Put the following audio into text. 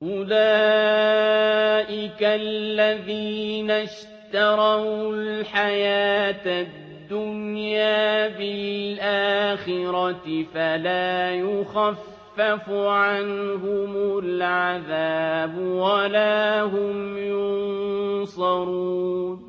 أولئك الذين اشتروا الحياة الدنيا بالآخرة فلا يخفف عنهم العذاب ولا هم ينصرون